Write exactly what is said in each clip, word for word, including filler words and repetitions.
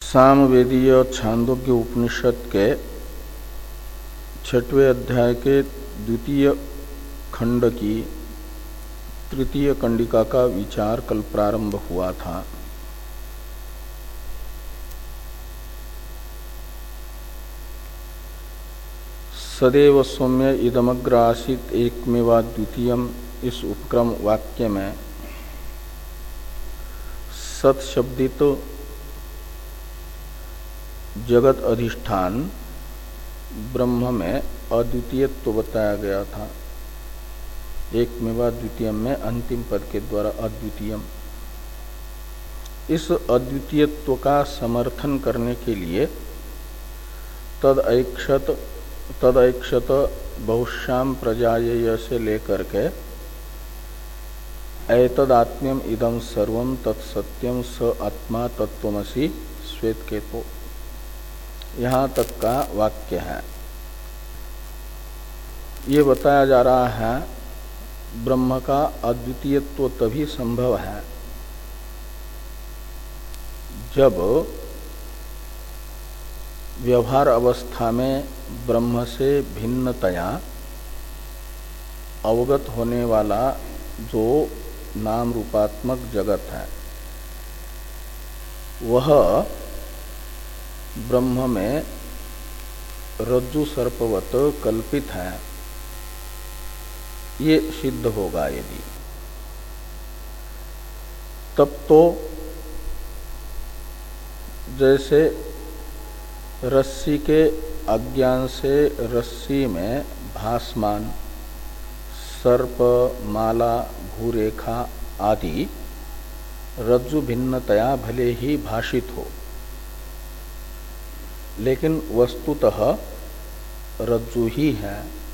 सामवेदीय छांदोग्य उपनिषद के छठवें अध्याय के द्वितीय खंड की तृतीय कंडिका का विचार कल प्रारंभ हुआ था। सदैव सौम्य इदमग्र आसीत एकमेवा द्वितीयम इस उपक्रम वाक्य में सत्शब्दित जगत अधिष्ठान ब्रह्म में अद्वितीयत्व बताया गया था। एकमेवा द्वितीयम में अंतिम पद के द्वारा अद्वितीयम, इस अद्वितीयत्व का समर्थन करने के लिए तदैक्षत तदैक्षत बहुश्याम प्रजायेय से लेकर के एतदात्म्यम इदं सर्वं तत्सत्यम स आत्मा तत्त्वमसि श्वेत केतो, यहाँ तक का वाक्य है। ये बताया जा रहा है ब्रह्म का अद्वितीयत्व तभी संभव है जब व्यवहार अवस्था में ब्रह्म से भिन्नतया अवगत होने वाला जो नाम रूपात्मक जगत है वह ब्रह्म में रज्जु सर्पवत कल्पित है, ये सिद्ध होगा। यदि तब तो जैसे रस्सी के अज्ञान से रस्सी में भासमान सर्प, माला, भूरेखा आदि रज्जु भिन्नतया भले ही भाषित हो, लेकिन वस्तुतः रज्जु ही है,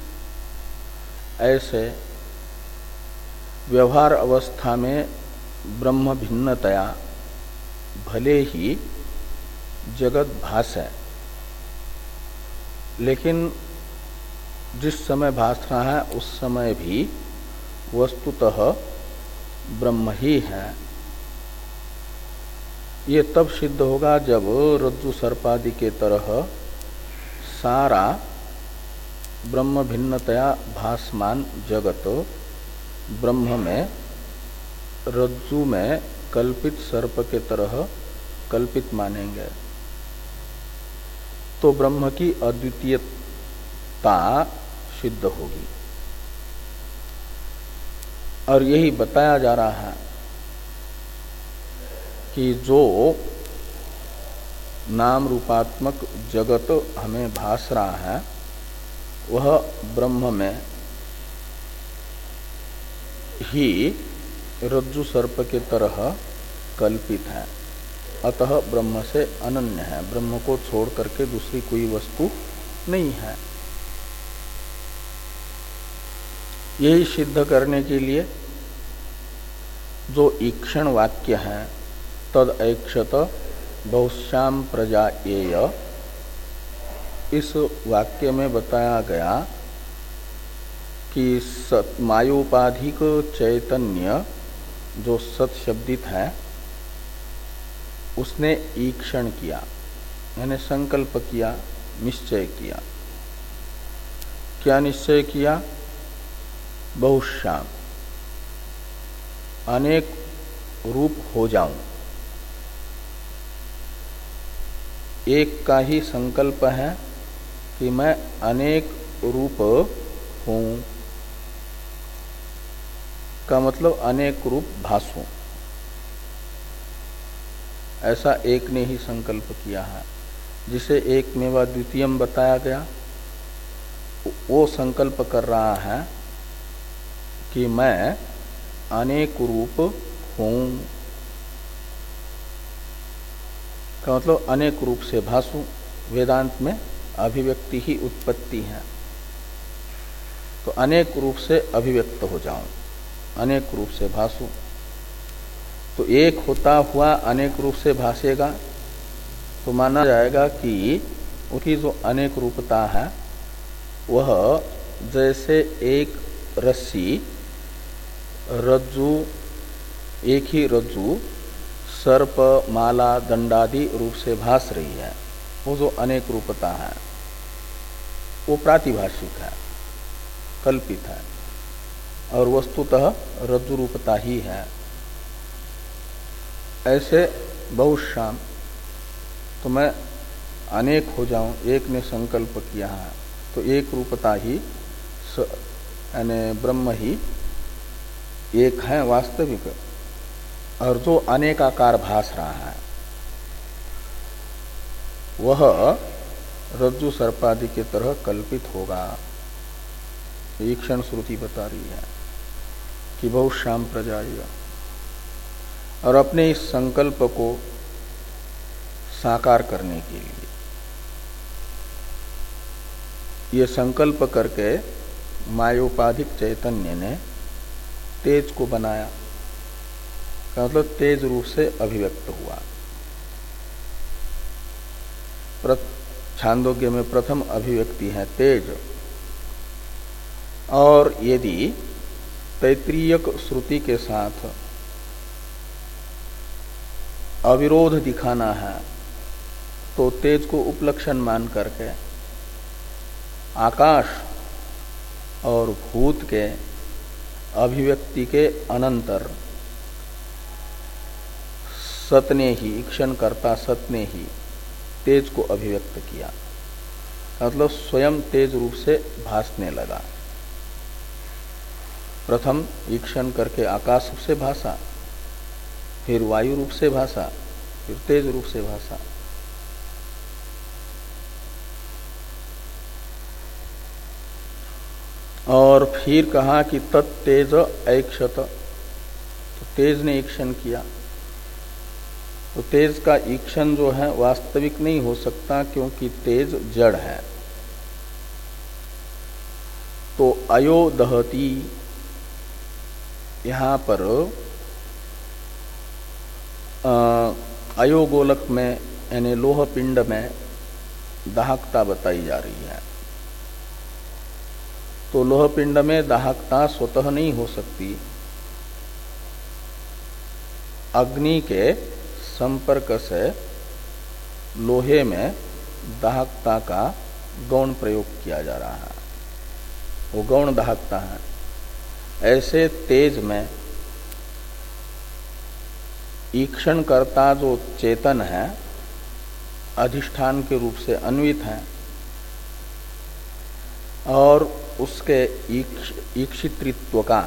ऐसे व्यवहार अवस्था में ब्रह्म भिन्नतया भले ही जगत भास है, लेकिन जिस समय भास रहा है उस समय भी वस्तुतः ब्रह्म ही है। ये तब सिद्ध होगा जब रज्जु सर्पादि के तरह सारा ब्रह्म भिन्नतया भासमान जगत ब्रह्म में रज्जु में कल्पित सर्प के तरह कल्पित मानेंगे, तो ब्रह्म की अद्वितीयता सिद्ध होगी। और यही बताया जा रहा है कि जो नाम रूपात्मक जगत हमें भास रहा है वह ब्रह्म में ही रज्जु सर्प के तरह कल्पित है, अतः ब्रह्म से अनन्य है, ब्रह्म को छोड़ करके दूसरी कोई वस्तु नहीं है। यही सिद्ध करने के लिए जो ईक्षण वाक्य है तद ऐक्षत बहुश्याम प्रजायेय, इस वाक्य में बताया गया कि सत मायोपाधिक चैतन्य जो सत शब्दित है उसने ईक्षण किया, यानी संकल्प किया, निश्चय किया। क्या निश्चय किया? बहुश्याम, अनेक रूप हो जाऊं। एक का ही संकल्प है कि मैं अनेक रूप हूं, का मतलब अनेक रूप भासूं, ऐसा एक ने ही संकल्प किया है। जिसे एक मेवा द्वितीयम बताया गया वो संकल्प कर रहा है कि मैं अनेक रूप हूं, का मतलब अनेक रूप से भासू। वेदांत में अभिव्यक्ति ही उत्पत्ति है, तो अनेक रूप से अभिव्यक्त हो जाऊं, अनेक रूप से भासू। तो एक होता हुआ अनेक रूप से भासेगा तो माना जाएगा कि उसकी जो अनेक रूपता है वह जैसे एक रस्सी रज्जु, एक ही रज्जु सर्प माला दंडादि रूप से भास रही है, वो जो अनेक रूपता है वो प्रातिभाषिक है, कल्पित है, और वस्तुतः रज्जु रूपता ही है। ऐसे बहुश्याम, तो मैं अनेक हो जाऊं, एक ने संकल्प किया है तो एक रूपता ही यानी ब्रह्म ही एक है वास्तविक, और जो अनेकाकार भास रहा है वह रज्जु सर्पादि की तरह कल्पित होगा। ईक्षण श्रुति बता रही है कि बहुश्याम प्रजाय, और अपने इस संकल्प को साकार करने के लिए ये संकल्प करके मायोपाधिक चैतन्य ने तेज को बनाया, मतलब तेज रूप से अभिव्यक्त हुआ। छांदोग्य में प्रथम अभिव्यक्ति है तेज, और यदि तैत्रीयक श्रुति के साथ अविरोध दिखाना है तो तेज को उपलक्षण मान करके आकाश और भूत के अभिव्यक्ति के अनंतर सत ने ही, ईक्षण करता सत ने ही तेज को अभिव्यक्त किया, मतलब स्वयं तेज रूप से भासने लगा। प्रथम ईक्षण करके आकाश रूप से भासा, फिर वायु रूप से भासा, फिर तेज रूप से भासा। और फिर कहा कि तत्तेज ऐक्षत, तो तेज ने ईक्षण किया। तो तेज का ईक्षण जो है वास्तविक नहीं हो सकता, क्योंकि तेज जड़ है। तो अयो दहती, यहां पर अयोगोलक में यानी लोह पिंड में दाहकता बताई जा रही है। तो लोह पिंड में दाहकता स्वतः नहीं हो सकती, अग्नि के संपर्क से लोहे में दाहकता का गौण प्रयोग किया जा रहा है, वो गौण दाहकता है। ऐसे तेज में ईक्षण करता जो चेतन है अधिष्ठान के रूप से अन्वित है, और उसके ईक्षित्रित्व का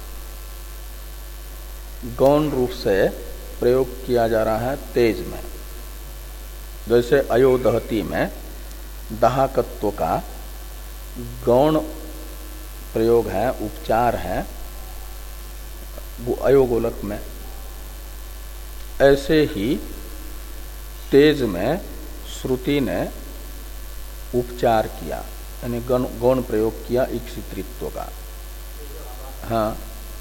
गौण रूप से प्रयोग किया जा रहा है तेज में। जैसे अयोदहती में दाहकत्व का गौण प्रयोग है, उपचार है वो अयोगोलक में, ऐसे ही तेज में श्रुति ने उपचार किया, यानी गौण प्रयोग किया ईक्षित्रित्व का। हाँ,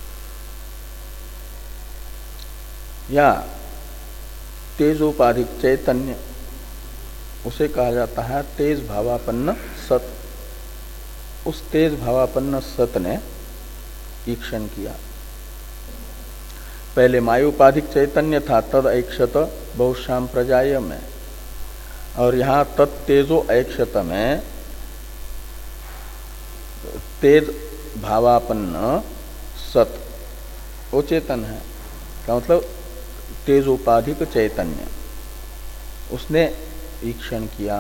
या तेजोपाधिक चैतन्य, उसे कहा जाता है तेज भावापन्न सत। उस तेज भावापन्न सत ने ईक्षण किया। पहले मायुपाधिक चैतन्य था, तद ऐक्षत बहुश्याम प्रजाय में, और यहां तत्तेजो ऐक्षत में तेज भावापन्न सत वो चेतन है, क्या मतलब तेजोपाधिक चैतन्य, उसने ईक्षण किया।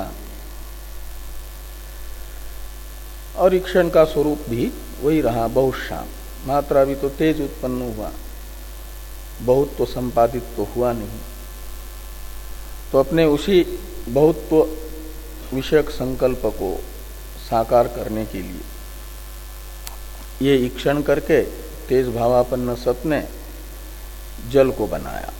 और ईक्षण का स्वरूप भी वही रहा बहुश्याम, मात्रा भी तो तेज उत्पन्न हुआ, बहुत तो संपादित तो हुआ नहीं। तो अपने उसी बहुत्व विषयक संकल्प को साकार करने के लिए ये ईक्षण करके तेज भावापन्न सत ने जल को बनाया।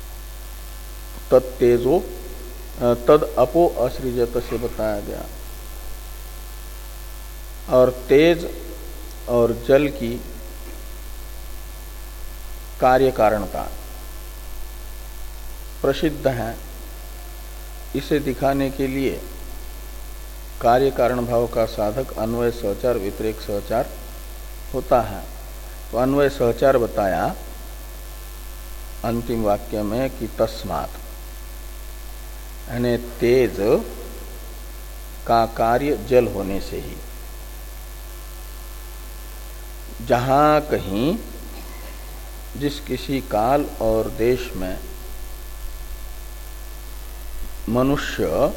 तत्तेजो तद अपो असृजत से बताया गया। और तेज और जल की कार्य कारणता प्रसिद्ध है। इसे दिखाने के लिए कार्य कारण भाव का साधक अन्वय सहचार व्यतिरेक सहचार होता है। तो अन्वय सहचार बताया अंतिम वाक्य में कि तस्मात्, यानी तेज का कार्य जल होने से ही। जहां कहीं जिस किसी काल और देश में मनुष्य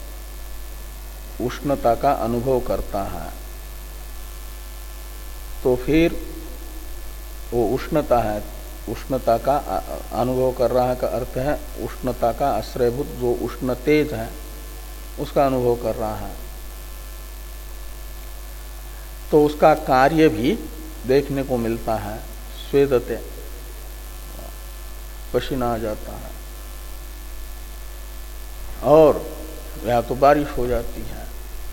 उष्णता का अनुभव करता है, तो फिर वो उष्णता है, उष्णता का अनुभव कर रहा है का अर्थ है उष्णता का आश्रयभूत जो उष्ण तेज है उसका अनुभव कर रहा है, तो उसका कार्य भी देखने को मिलता है। स्वेदते, पसीना आ जाता है, और या तो बारिश हो जाती है।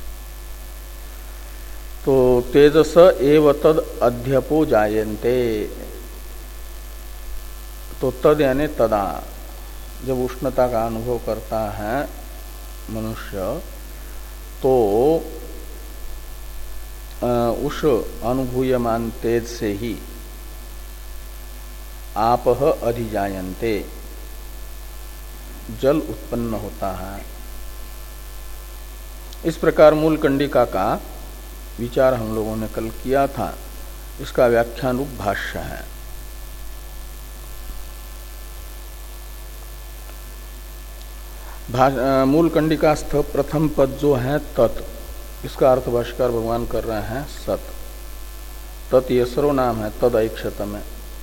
तो तेजस एव तद अध्यपो जायन्ते, तो तद यानी तदा, जब उष्णता का अनुभव करता है मनुष्य, तो उस अनुभूयमान तेज से ही आपह अधिजायन्ते, जल उत्पन्न होता है। इस प्रकार मूल कंडिका का विचार हम लोगों ने कल किया था। इसका व्याख्यान रूप भाष्य है। मूल कंडिकास्थ प्रथम पद जो है तत्, इसका अर्थ भाष्यकार भगवान कर रहे हैं सत। तत् ये सर्वनाम है, तद ऐक्षत में,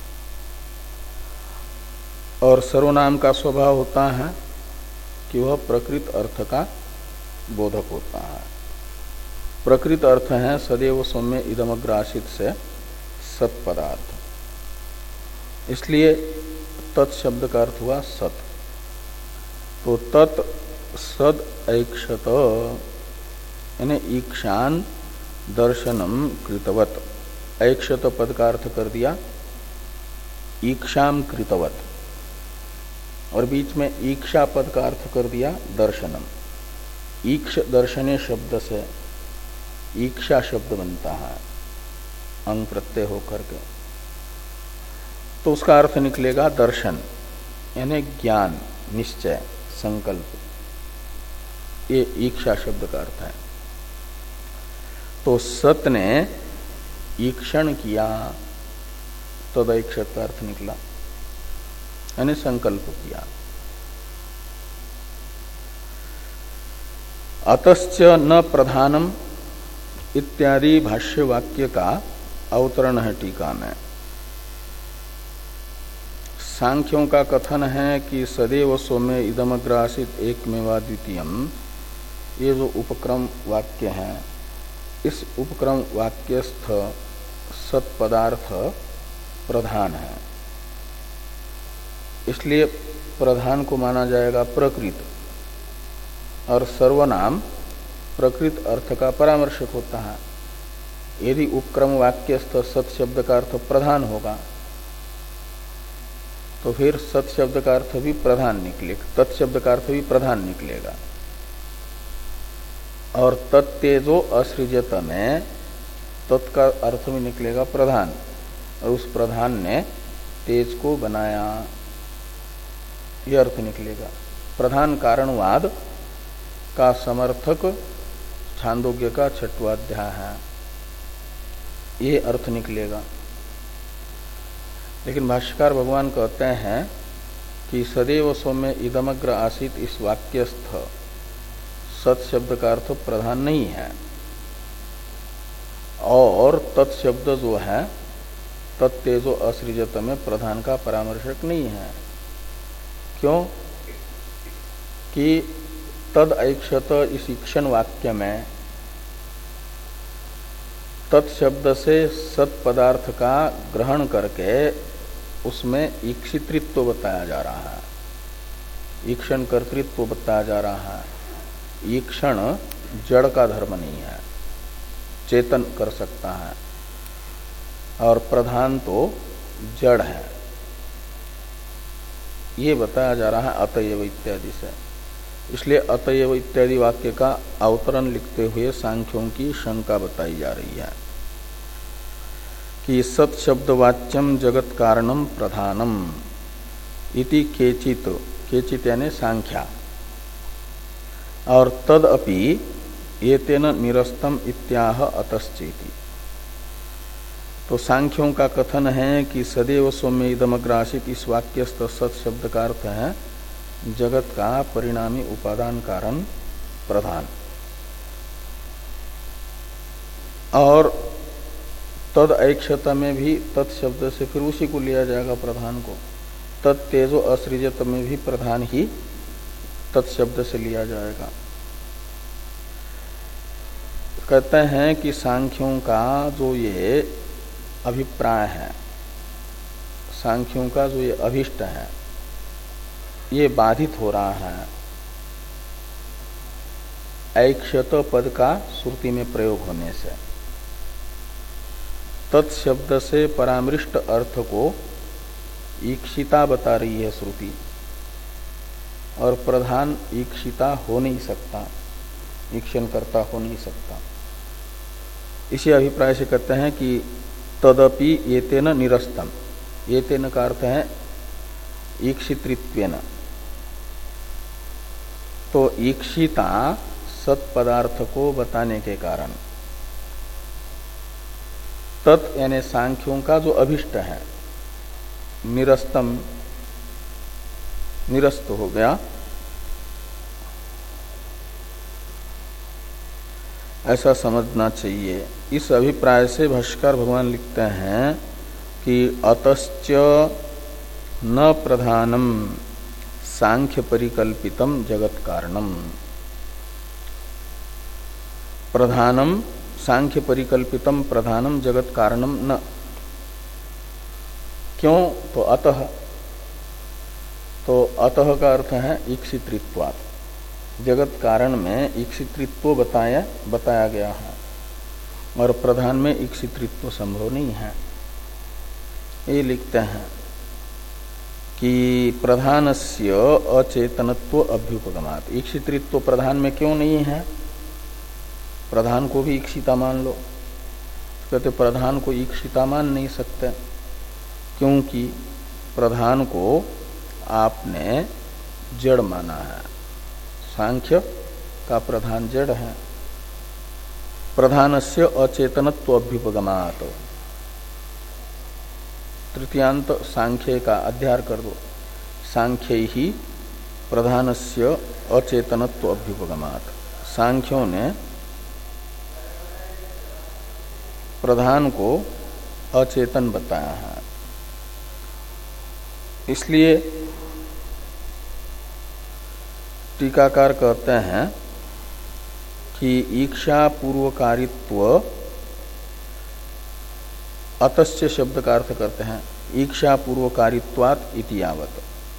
और सर्वनाम का स्वभाव होता है कि वह प्रकृत अर्थ का बोधक होता है। प्रकृत अर्थ है सदैव सौम्य इदमग्रासित से सत पदार्थ, इसलिए तत् शब्द का अर्थ हुआ सत। तो तत् सद ऐक्षत यानी ईक्षान दर्शनम कृतवत, ऐक्षत पद का अर्थ कर दिया ईक्षाम कृतवत, और बीच में ईक्षा पद का अर्थ कर दिया दर्शनम। ईक्ष दर्शने शब्द से ईक्षा शब्द बनता है अंग प्रत्यय होकर के, तो उसका अर्थ निकलेगा दर्शन, यानी ज्ञान, निश्चय, संकल्प, ये ईक्षा शब्द का अर्थ है। तो सत ने ईक्षण किया, तदैक्षत का अर्थ निकला, यानी संकल्प किया। अतश्च न प्रधानम इत्यादि भाष्य वाक्य का अवतरण है टीका में। सांख्यों का कथन है कि सदैव सौम्य इदमग्रासित एकमेवा द्वितीयम, ये जो उपक्रम वाक्य है, इस उपक्रम वाक्यस्थ सत पदार्थ प्रधान है, इसलिए प्रधान को माना जाएगा प्रकृत, और सर्वनाम प्रकृत अर्थ का परामर्शक होता है। यदि उपक्रम वाक्यस्थ सत शब्द का अर्थ प्रधान होगा तो फिर सत शब्द का अर्थ भी प्रधान निकलेगा, तत्शब्द का अर्थ भी प्रधान निकलेगा। और तत्तेजो असृजत में तत् का अर्थ भी निकलेगा प्रधान, और उस प्रधान ने तेज को बनाया, यह अर्थ निकलेगा। प्रधान कारणवाद का समर्थक छांदोग्य का छठवाध्याय है, ये अर्थ निकलेगा। लेकिन भाष्यकार भगवान कहते हैं कि सदैव सौम्य इदमग्र आसित इस वाक्यस्थ सत शब्द का अर्थ प्रधान नहीं है, और तत्शब्द जो है तत्तेजो असृजत में प्रधान का परामर्शक नहीं है। क्यों? कि तद ऐक्षत इस ईक्षण वाक्य में तत्शब्द से सत पदार्थ का ग्रहण करके उसमें ईक्षितृत्व बताया जा रहा है, ईक्षण कर्तृत्व बताया जा रहा है। ईक्षण जड़ का धर्म नहीं है, चेतन कर सकता है, और प्रधान तो जड़ है, ये बताया जा रहा है अतएव इत्यादि से। इसलिए अतएव इत्यादि वाक्य का अवतरण लिखते हुए सांख्यों की शंका बताई जा रही है कि सत शब्द वाच्यम जगत कारणम प्रधानम, इति केचित, केचित यानी सांख्या, और तदपि एतेन निरस्तम इत्याह अतश्चेति। तो सांख्यों का कथन है कि सदैव सौम्य इदमग्रासित इस वाक्यस्थ सत शब्द का अर्थ है जगत का परिणामी उपादान कारण प्रधान, और तद ऐक्षत में भी तत्शब्द से फिर उसी को लिया जाएगा प्रधान को। तत्तेजो असृजत में भी प्रधान ही तत्शब्द से लिया जाएगा। कहते हैं कि सांख्यों का जो ये अभिप्राय है, सांख्यों का जो ये अभिष्ट है, ये बाधित हो रहा है ऐक्षत पद का श्रुति में प्रयोग होने से। तत्शब्द से परामृष्ट अर्थ को ईक्षिता बता रही है श्रुति, और प्रधान ईक्षिता हो नहीं सकता, ईक्षण करता हो नहीं सकता। इसी अभिप्राय से कहते हैं कि तदपि एतेन निरस्तम, एतेन का अर्थ है ईक्षितृत्वेन। तो ईक्षिता सत पदार्थ को बताने के कारण तत् यानी सांख्यों का जो अभिष्ट है निरस्तम, निरस्त हो गया, ऐसा समझना चाहिए। इस अभिप्राय से भाष्यकार भगवान लिखते हैं कि अतश्च न प्रधानम सांख्य परिकल्पितम जगत कारणम। प्रधानम सांख्य परिकल्पितम प्रधानम जगत कारणम न, क्यों? तो अतः, तो अतः का अर्थ है ईक्षितृत्वात्, जगत कारण में ईक्षितृत्व बताया बताया गया है, और प्रधान में ईक्षितृत्व संभव नहीं है। ये लिखते हैं कि प्रधानस्य अचेतनत्व अभ्युपगमात्। ईक्षितृत्व प्रधान में क्यों नहीं है? प्रधान को भी ईक्षिता मान लो। कहते प्रधान को ईक्षिता मान नहीं सकते, क्योंकि प्रधान को आपने जड़ माना है। सांख्य का प्रधान जड़ है। प्रधानस्य अचेतनत्व अभ्युपगमात्, तृतीयांत सांख्य का अध्यार कर दो। सांख्य ही प्रधानस्य अचेतनत्व अभ्युपगमात्। सांख्यों ने प्रधान को अचेतन बताया है, इसलिए टीकाकार कहते हैं कि ईक्षा पूर्वकारित्व अतश्च शब्द का अर्थ करते हैं ईक्षा पूर्वकारित्वात् इति यावत्,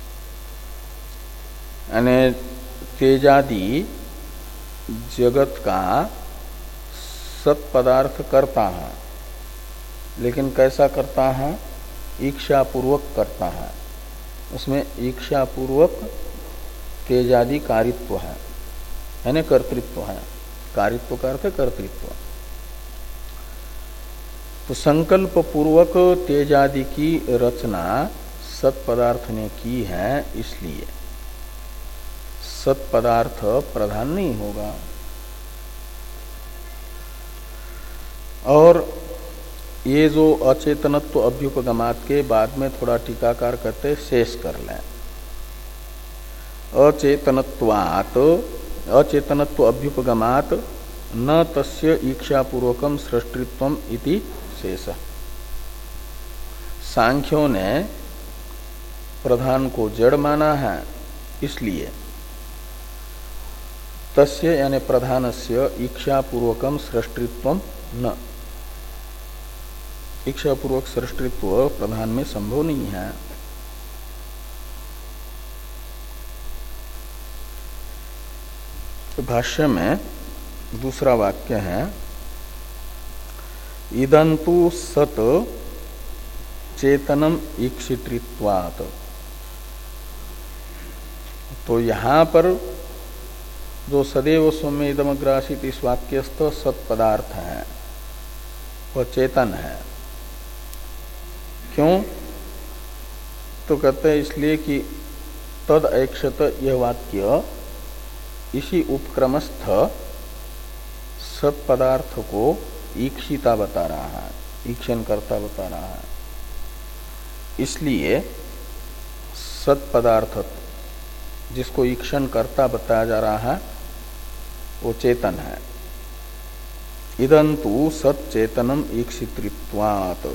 यानी तेजादि जगत का सत पदार्थ करता है, लेकिन कैसा करता है? ईक्षा पूर्वक करता है। उसमें ईक्षा पूर्वक तेजादि कारित्व है, यानी कर्तृत्व है। कारित्व का अर्थ है कर्तृत्व। तो संकल्प पूर्वक तेजादि की रचना सत पदार्थ ने की है, इसलिए सत पदार्थ प्रधान नहीं होगा। और ये जो अचेतनत्व अभ्युपगमात के बाद में थोड़ा टीकाकार करते शेष कर लें। अचेतनत्वात् अचेतनत्व अभ्युपगमात न तस्य ईक्षापूर्वकम सृष्टित्वम इति शेष। सांख्यों ने प्रधान को जड़ माना है, इसलिए तस्य यानी प्रधानस्य ईक्षापूर्वकम सृष्टित्वम न, इच्छापूर्वक सृष्टित्व प्रधान में संभव नहीं है। तो भाष्य में दूसरा वाक्य है इदंतु सत चेतनम ईक्षितृत्वात्। तो यहां पर जो सदैव सौम्य इदमग्रासित इस वाक्यस्थ सत पदार्थ है वह चेतन है। क्यों? तो कहते हैं इसलिए कि तद ऐक्षत यह वाक्य इसी उपक्रमस्थ सत पदार्थ को ईक्षिता बता रहा है, ईक्षण करता बता रहा है। इसलिए सत पदार्थ जिसको ईक्षण करता बताया जा रहा है वो चेतन है। इदंतु सत चेतनम ईक्षितृत्वात्।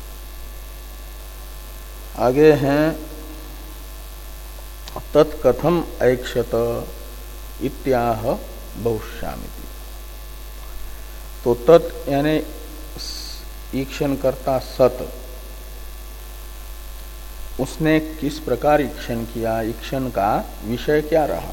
आगे हैं तत्कथम ऐक्षत इत्याह बहुश्यामिति। तो तत् यानी ईक्षण करता सत, उसने किस प्रकार ईक्षण किया, ईक्षण का विषय क्या रहा,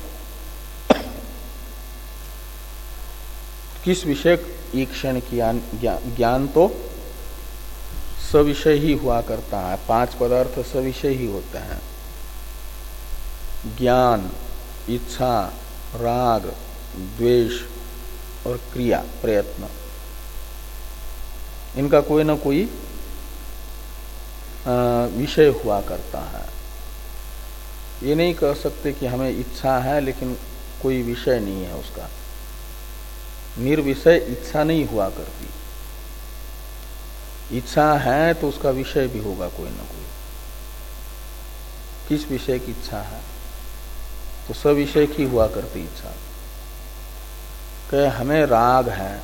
किस विषय ईक्षण किया। ज्ञान तो सविषय ही हुआ करता है, पांच पदार्थ सविषय ही होते हैं। ज्ञान, इच्छा, राग, द्वेष और क्रिया, प्रयत्न, इनका कोई ना कोई विषय हुआ करता है। ये नहीं कह सकते कि हमें इच्छा है लेकिन कोई विषय नहीं है उसका। निर्विषय इच्छा नहीं हुआ करती। इच्छा है तो उसका विषय भी होगा कोई ना कोई। किस विषय की इच्छा है, तो सविषय की हुआ करती इच्छा। कहे हमें राग है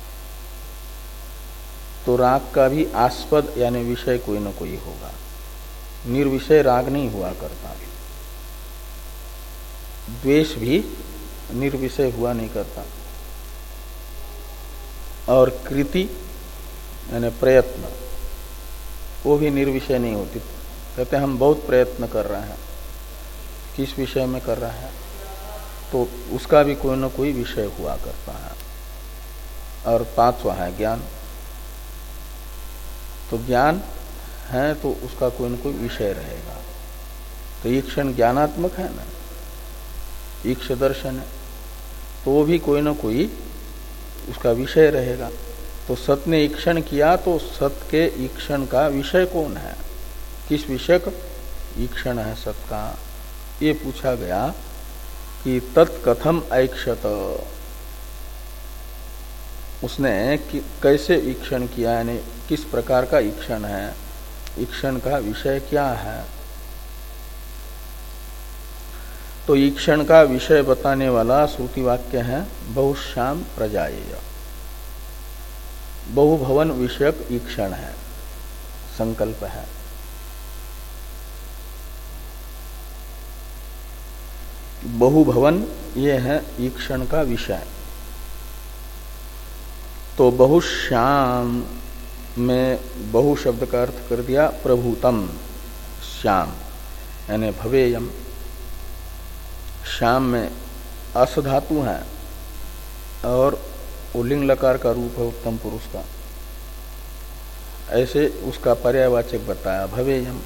तो राग का भी आस्पद यानी विषय कोई ना कोई होगा। निर्विषय राग नहीं हुआ करता। द्वेष भी निर्विषय हुआ नहीं करता। और कृति यानी प्रयत्न, वो भी निर्विषय नहीं होती। कहते हैं हम बहुत प्रयत्न कर रहे हैं, किस विषय में कर रहे हैं, तो उसका भी कोई ना कोई विषय हुआ करता है। और पांचवा है ज्ञान। तो ज्ञान है तो उसका कोई न कोई विषय रहेगा। तो ईक्षण ज्ञानात्मक है ना, ईक्ष दर्शन है, तो वो भी कोई न कोई उसका विषय रहेगा। तो सत ने ईक्षण किया तो सत के ईक्षण का विषय कौन है, किस विषय का ईक्षण है सत का, ये पूछा गया कि तत्कथम ऐक्षत, उसने कि कैसे ईक्षण किया, यानी किस प्रकार का ईक्षण है, ईक्षण का विषय क्या है। तो ईक्षण का विषय बताने वाला श्रुति वाक्य है बहुश्याम प्रजायेय। बहुभवन विषयक ईक्षण है, संकल्प है। बहुभवन ये है ईक्षण का विषय। तो बहुश्याम में बहु शब्द का अर्थ कर दिया प्रभुतम, श्याम यानी भवेयम। श्याम में अस धातु है और लिंग लकार का रूप है उत्तम पुरुष का, ऐसे उसका पर्यायवाचक बताया भवेयम।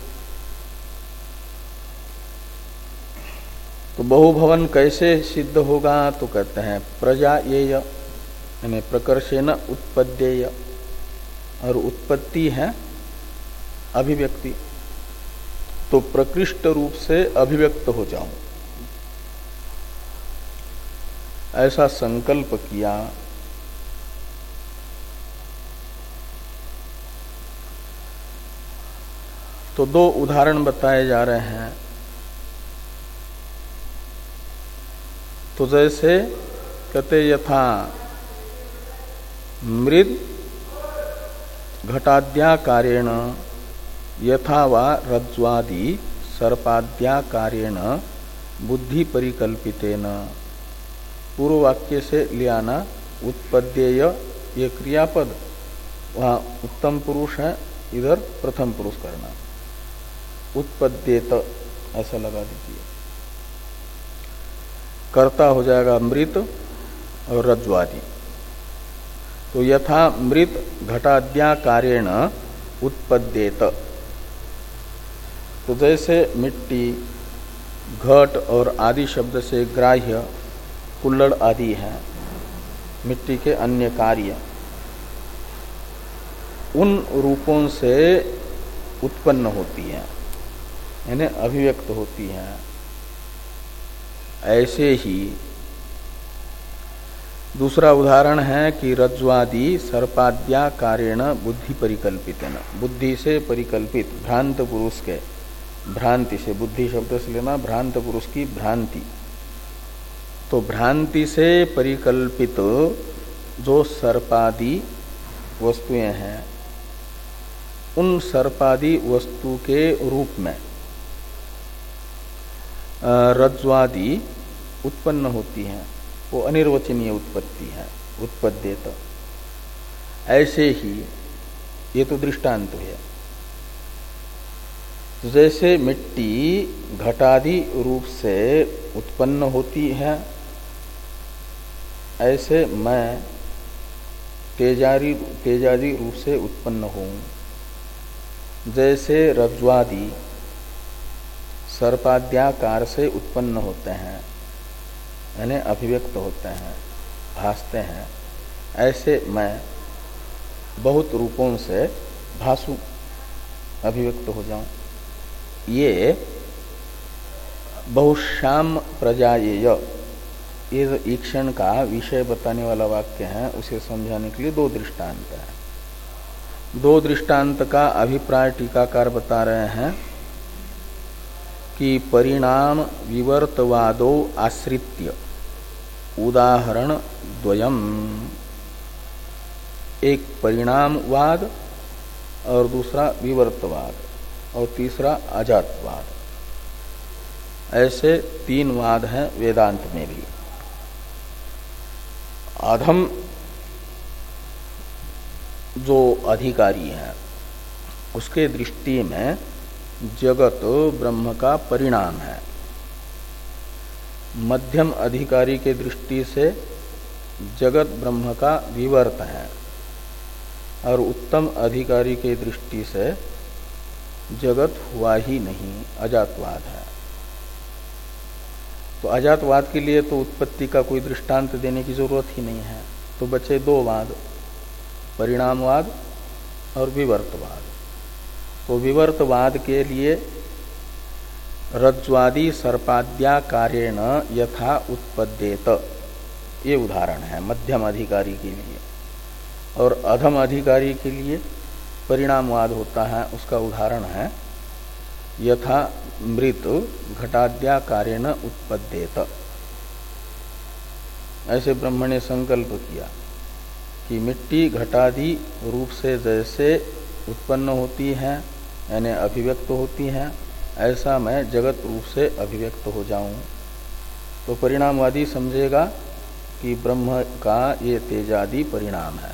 तो बहुभवन कैसे सिद्ध होगा, तो कहते हैं प्रजा येय यानी प्रकर्षेण उत्पद्येय, और उत्पत्ति है अभिव्यक्ति। तो प्रकृष्ट रूप से अभिव्यक्त हो जाऊं, ऐसा संकल्प किया। तो दो उदाहरण बताए जा रहे हैं। तो जैसे कहते यथा मृद घटाद्याकारेण यथा वा रज्ज्वादि सर्पाद्याकारेण बुद्धि परिकल्पितेन। पूर्व वाक्य से ले आना उत्पद्येय ये क्रियापद, वहाँ उत्तम पुरुष है, इधर प्रथम पुरुष करना। उत्पद्येत ऐसा लगा दीजिए, कर्ता हो जाएगा मृत और रज्ज्वादि। तो यथा मृत घटाद्याकारेण उत्पद्येत, तो जैसे मिट्टी घट और आदि शब्द से ग्राह्य कुल्लड़ आदि है, मिट्टी के अन्य कार्य, उन रूपों से उत्पन्न होती है। यानी अभिव्यक्त होती हैं। ऐसे ही दूसरा उदाहरण है कि रज्ज्वादि सर्पाद्या कारेण बुद्धि परिकल्पितेन, बुद्धि से परिकल्पित भ्रांत पुरुष के, भ्रांति से, बुद्धि शब्द से लेना भ्रांत पुरुष की भ्रांति, तो भ्रांति से परिकल्पित जो सर्पादि वस्तुएं हैं उन सर्पादि वस्तु के रूप में रज्ज्वादि उत्पन्न होती हैं, वो अनिर्वचनीय उत्पत्ति है, उत्पद्येत। ऐसे ही ये तो दृष्टांत है। जैसे मिट्टी घटादि रूप से उत्पन्न होती है, ऐसे मैं तेजारी तेजादि रूप से उत्पन्न हूँ। जैसे रज्ज्वादि सर्पाद्याकार से उत्पन्न होते हैं, यानी अभिव्यक्त होते हैं, भासते हैं, ऐसे मैं बहुत रूपों से भासू, अभिव्यक्त हो जाऊं। ये बहुश्याम प्रजायेय, ये ईक्षण का विषय बताने वाला वाक्य है, उसे समझाने के लिए दो दृष्टांत है। दो दृष्टांत का अभिप्राय टीकाकार बता रहे हैं कि परिणाम विवर्तवादो आश्रित्य उदाहरण द्वयम, एक परिणामवाद और दूसरा विवर्तवाद और तीसरा अजातवाद, ऐसे तीन वाद हैं वेदांत में भी। अधम जो अधिकारी है उसके दृष्टि में जगत ब्रह्म का परिणाम है, मध्यम अधिकारी के दृष्टि से जगत ब्रह्म का विवर्त है, और उत्तम अधिकारी के दृष्टि से जगत हुआ ही नहीं, अजातवाद है। तो अजातवाद के लिए तो उत्पत्ति का कोई दृष्टांत देने की जरूरत ही नहीं है, तो बचे दो वाद, परिणामवाद और विवर्तवाद। तो विवर्तवाद के लिए रज्ज्वादि सर्पाद्या कार्येण यथा उत्पद्येत, ये उदाहरण है मध्यम अधिकारी के लिए। और अधम अधिकारी के लिए परिणामवाद होता है, उसका उदाहरण है यथा मृत घटाद्या कार्येण उत्पद्येत। ऐसे ब्रह्म ने संकल्प किया कि मिट्टी घटादि रूप से जैसे उत्पन्न होती है, यानी अभिव्यक्त होती है, ऐसा मैं जगत रूप से अभिव्यक्त हो जाऊं। तो परिणामवादी समझेगा कि ब्रह्म का ये तेजादि परिणाम है,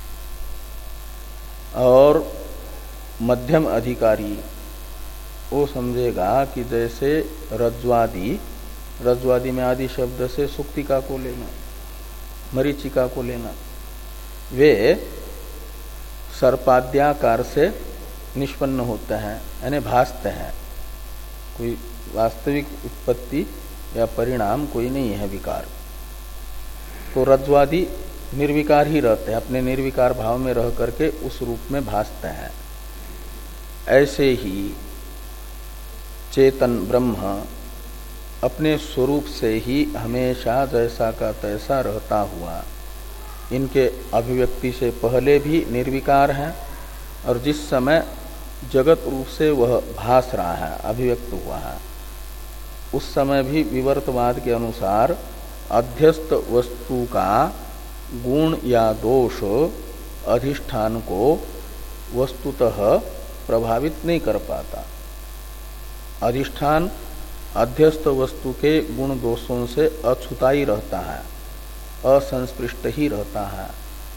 और मध्यम अधिकारी वो समझेगा कि जैसे रज्ज्वादि, रज्ज्वादि में आदि शब्द से सुक्तिका को लेना, मरीचिका को लेना, वे सर्पाद्याकार से निष्पन्न होते हैं, यानी भासते हैं, कोई वास्तविक उत्पत्ति या परिणाम कोई नहीं है विकार। तो रज्ज्वादि निर्विकार ही रहते हैं, अपने निर्विकार भाव में रह करके उस रूप में भासते हैं। ऐसे ही चेतन ब्रह्म अपने स्वरूप से ही हमेशा जैसा का तैसा रहता हुआ, इनके अभिव्यक्ति से पहले भी निर्विकार है, और जिस समय जगत रूप से वह भास रहा है, अभिव्यक्त हुआ है, उस समय भी विवर्तवाद के अनुसार अध्यस्त वस्तु का गुण या दोष अधिष्ठान को वस्तुतः प्रभावित नहीं कर पाता। अधिष्ठान अध्यस्त वस्तु के गुण दोषों से अछूता ही रहता है, असंस्पृष्ट ही रहता है।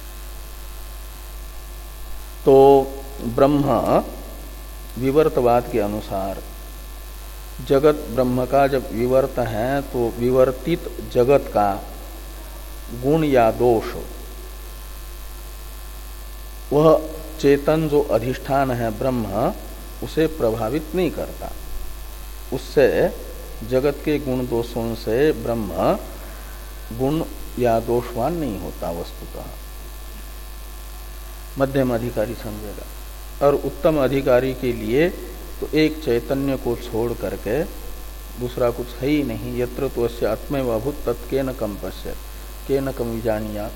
तो ब्रह्म विवर्तवाद के अनुसार जगत ब्रह्म का जब विवर्त है, तो विवर्तित जगत का गुण या दोष वह चेतन जो अधिष्ठान है ब्रह्म उसे प्रभावित नहीं करता। उससे जगत के गुण दोषों से ब्रह्म गुण या दोषवान नहीं होता वस्तुतः, मध्यम अधिकारी समझेगा। और उत्तम अधिकारी के लिए तो एक चैतन्य को छोड़ करके दूसरा कुछ है ही नहीं। यत्र तो अस्य आत्मैव अभूत तत् केन कम पश्यत् केन कम विजानीयात्।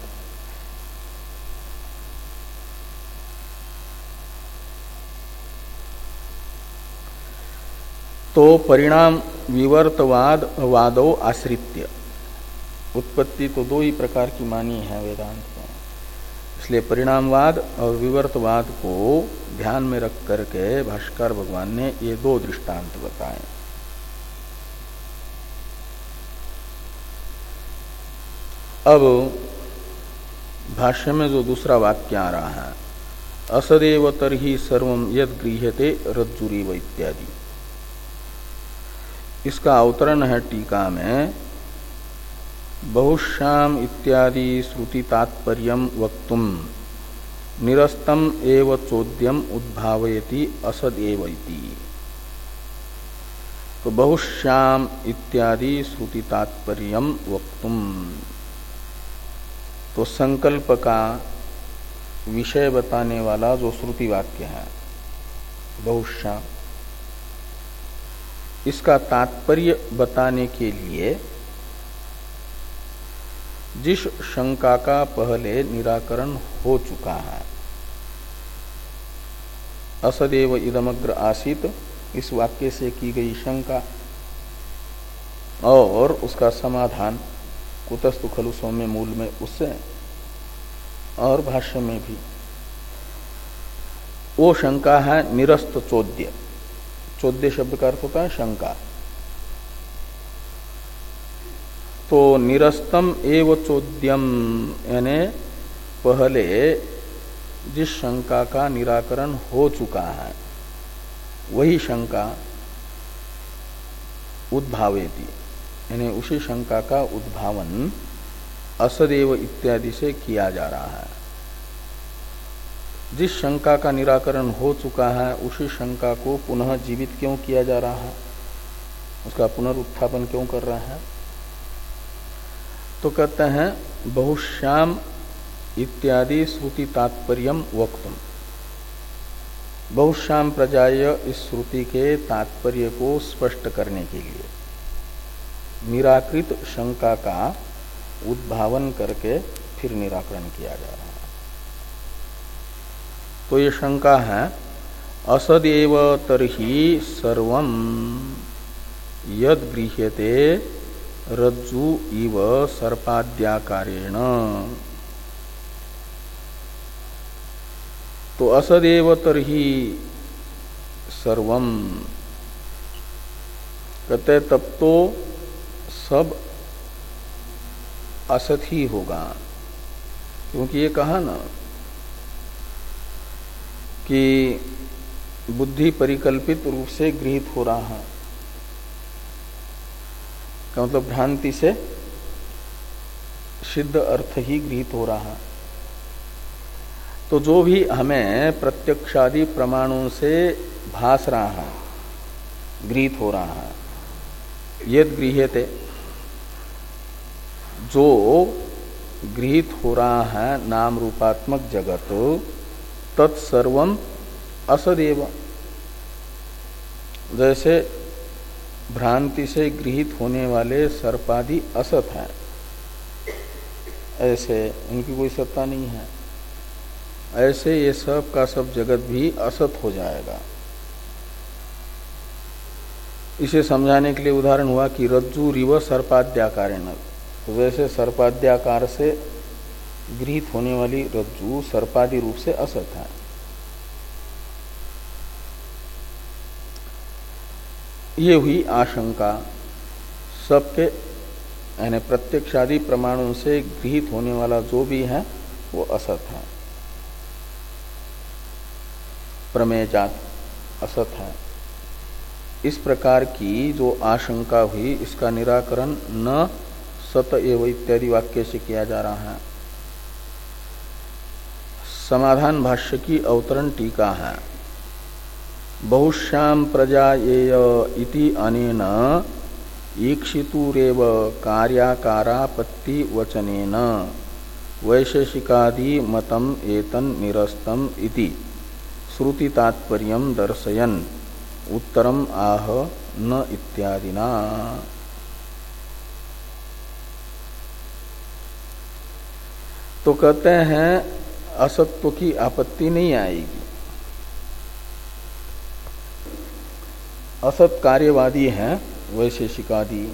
तो परिणाम विवर्तवाद वादो आश्रित्य, उत्पत्ति तो दो ही प्रकार की मानी है वेदांत में, इसलिए परिणामवाद और विवर्तवाद को ध्यान में रख करके भाष्कर भगवान ने ये दो दृष्टांत बताए। अब भाष्य में जो दूसरा वाक्य आ रहा है, असदेव तर्हि सर्वं यद् गृह्यते रज्जुरिव इत्यादि, इसका अवतरण है टीका में, बहुश्याम इत्यादि श्रुति तात्पर्यम वक्तुम निरस्तम एव चोद्यम उद्भावयति असद एव इति। तो बहुश्याम इत्यादि श्रुति तात्पर्यम वक्तुम, तो संकल्प का विषय बताने वाला जो श्रुति वाक्य है बहुश्याम, इसका तात्पर्य बताने के लिए जिस शंका का पहले निराकरण हो चुका है, असदेव इदमग्र आसीत, इस वाक्य से की गई शंका और उसका समाधान कुतस्तु खलु सौम्य मूल में उससे और भाष्य में भी, वो शंका है निरस्त चोद्य। चोद्य शब्द का अर्थ होता है शंका। तो निरस्तम एव चोद्यम यानी पहले जिस शंका का निराकरण हो चुका है वही शंका उद्भावेति, यानी उसी शंका का उद्भावन असदेव इत्यादि से किया जा रहा है। जिस शंका का निराकरण हो चुका है उसी शंका को पुनः जीवित क्यों किया जा रहा है, उसका पुनरुत्थापन क्यों कर रहा है? तो कहते हैं बहुश्याम इत्यादि श्रुति तात्पर्यम वक्तुम, बहुश्याम प्रजाय इस श्रुति के तात्पर्य को स्पष्ट करने के लिए निराकृत शंका का उद्भावन करके फिर निराकरण किया जा रहा है। तो ये शंका है असदेव तर्हि सर्वं यद् गृह्यते रज्जु इव सर्पाद्याकारेण। तो असदेव तर्हि सर्वम कहते तब तो सब असत ही होगा, क्योंकि ये कहा ना कि बुद्धि परिकल्पित रूप से गृहीत हो रहा है, का मतलब भ्रांति से सिद्ध अर्थ ही गृहीत हो रहा है। तो जो भी हमें प्रत्यक्षादि प्रमाणों से भास रहा है, गृहीत हो रहा है, यद गृह्यते, जो गृहीत हो रहा है नाम रूपात्मक जगत, तत्सर्वम असदेव, जैसे भ्रांति से गृहीत होने वाले सर्पादि असत है, ऐसे इनकी कोई सत्ता नहीं है, ऐसे ये सब का सब जगत भी असत हो जाएगा। इसे समझाने के लिए उदाहरण हुआ कि रज्जु रिव सर्पाद्याकारेण, तो वैसे सर्पाद्याकार से गृहीत होने वाली रज्जु सर्पादि रूप से असत है। ये हुई आशंका, सबके यानी प्रत्यक्षादि प्रमाणों से गृहीत होने वाला जो भी है वो असत है, प्रमेयजात असत है। इस प्रकार की जो आशंका हुई, इसका निराकरण न सत एव इत्यादि वाक्य से किया जा रहा है। समाधान भाष्य की अवतरण टीका है, बहुश्याम प्रजायेय इति अनेन ईक्षितुरेव कार्याकारापत्ति वचनेन वैशेषिकादि मतम एतन निरस्तम इति श्रुति तात्पर्यम दर्शयन् उत्तरम आह न इत्यादि ना। तो कहते हैं असत्व की आपत्ति नहीं आएगी। असत कार्यवादी हैं वैशेषिकादि,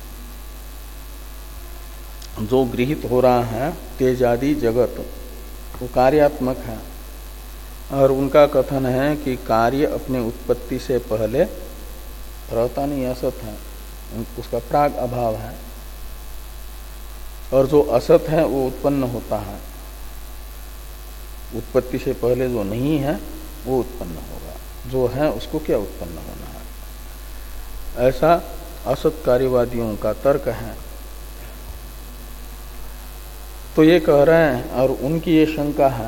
जो गृहीत हो रहा है तेजादि जगत वो कार्यात्मक है, और उनका कथन है कि कार्य अपने उत्पत्ति से पहले रहता नहीं, असत है, उसका प्राग अभाव है, और जो असत है वो उत्पन्न होता है, उत्पत्ति से पहले जो नहीं है वो उत्पन्न होगा, जो है उसको क्या उत्पन्न होना है। ऐसा असत कार्यवादियों का तर्क है। तो ये कह रहे हैं, और उनकी ये शंका है,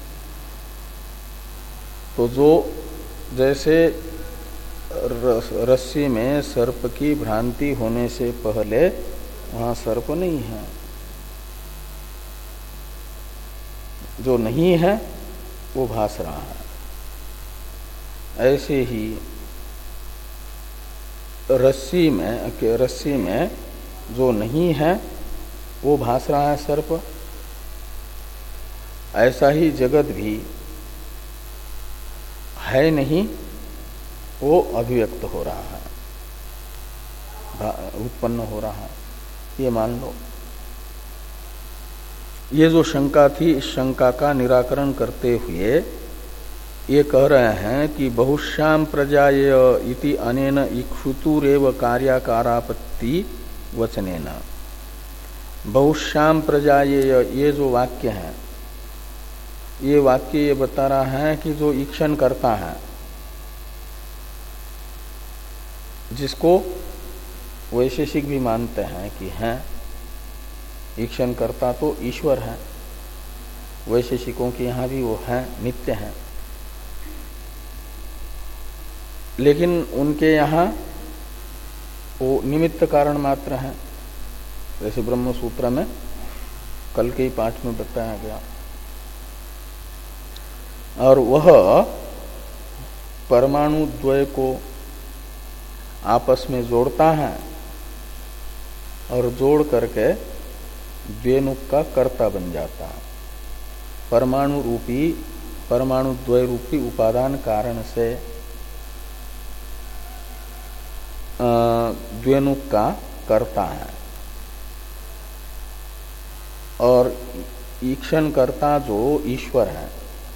तो जो जैसे रस्सी में सर्प की भ्रांति होने से पहले वहां सर्प नहीं है, जो नहीं है वो भास रहा है, ऐसे ही रस्सी में रस्सी में जो नहीं है वो भास रहा है सर्प, ऐसा ही जगत भी है नहीं वो अभिव्यक्त हो रहा है, उत्पन्न हो रहा है, ये मान लो। ये जो शंका थी, इस शंका का निराकरण करते हुए ये कह रहे हैं कि बहुश्याम प्रजाय इति अनेन इक्षुतुरेव कार्याकारापत्ति वचनेन। बहुश्याम प्रजाय ये जो वाक्य है, ये वाक्य ये बता रहा है कि जो ईक्षण करता है, जिसको वैशेषिक भी मानते हैं कि हैं, ईक्षण करता तो ईश्वर है, वैशेषिकों के यहाँ भी वो है, नित्य है, लेकिन उनके यहाँ वो निमित्त कारण मात्र है, जैसे ब्रह्म सूत्र में कल के ही पाठ में बताया गया। और वह परमाणु द्वय को आपस में जोड़ता है और जोड़ करके द्वेनुक का कर्ता बन जाता है। परमाणु रूपी परमाणु द्वय रूपी उपादान कारण से द्वेनुक का कर्ता है, और ईक्षण कर्ता जो ईश्वर है,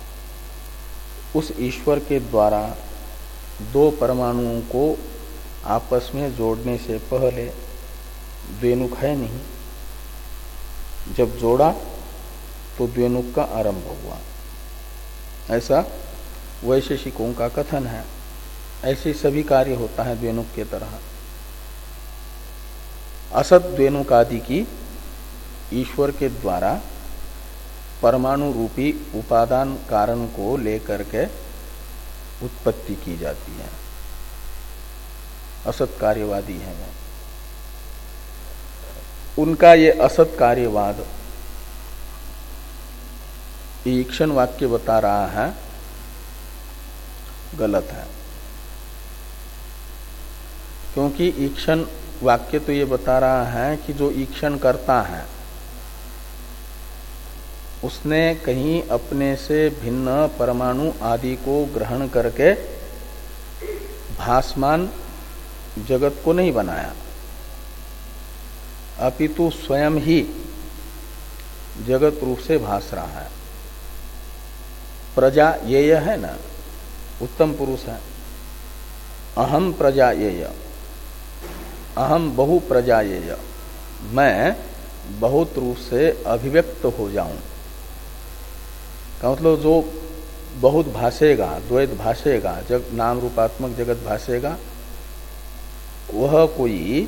उस ईश्वर के द्वारा दो परमाणुओं को आपस में जोड़ने से पहले द्वेनुक है नहीं, जब जोड़ा तो द्वेनुक का आरंभ हुआ, ऐसा वैशेषिकों का कथन है। ऐसे सभी कार्य होता है द्वेनुक के तरह। असत द्वेनुक आदि की ईश्वर के द्वारा परमाणु रूपी उपादान कारण को लेकर के उत्पत्ति की जाती है, असत कार्यवादी है वो। उनका ये असत कार्यवाद ईक्षण वाक्य बता रहा है गलत है, क्योंकि ईक्षण वाक्य तो ये बता रहा है कि जो ईक्षण करता है उसने कहीं अपने से भिन्न परमाणु आदि को ग्रहण करके भासमान जगत को नहीं बनाया, अपितु स्वयं ही जगत रूप से भास रहा है। प्रजा येय है ना, उत्तम पुरुष है, अहम प्रजा येय, अहम बहु प्रजा येय, मैं बहुत रूप से अभिव्यक्त हो जाऊं का मतलब जो बहुत भासेगा, द्वैत भासेगा, जग नाम रूपात्मक जगत भासेगा, वह कोई